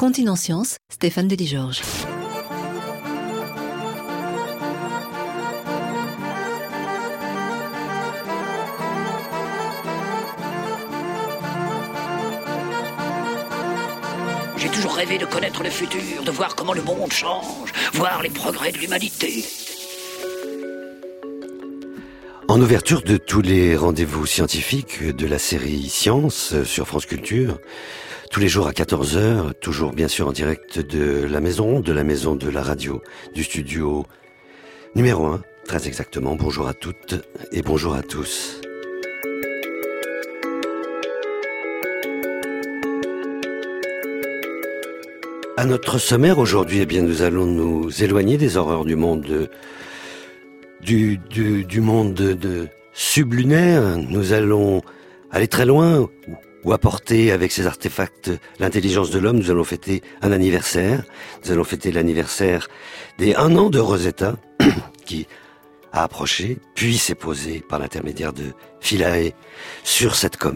Continent Science, Stéphane Delis-Georges. J'ai toujours rêvé de connaître le futur, de voir comment le monde change, voir les progrès de l'humanité. En ouverture de tous les rendez-vous scientifiques de la série Science sur France Culture, tous les jours à 14h, toujours bien sûr en direct de la maison de la radio, du studio numéro 1, très exactement. Bonjour à toutes et bonjour à tous. À notre sommaire aujourd'hui, nous allons nous éloigner des horreurs du monde du monde sublunaire. Nous allons aller très loin ou apporter avec ces artefacts l'intelligence de l'homme. Nous allons fêter un anniversaire. Nous allons fêter l'anniversaire des 1 an de Rosetta qui a approché, puis s'est posé par l'intermédiaire de Philae sur cette comète.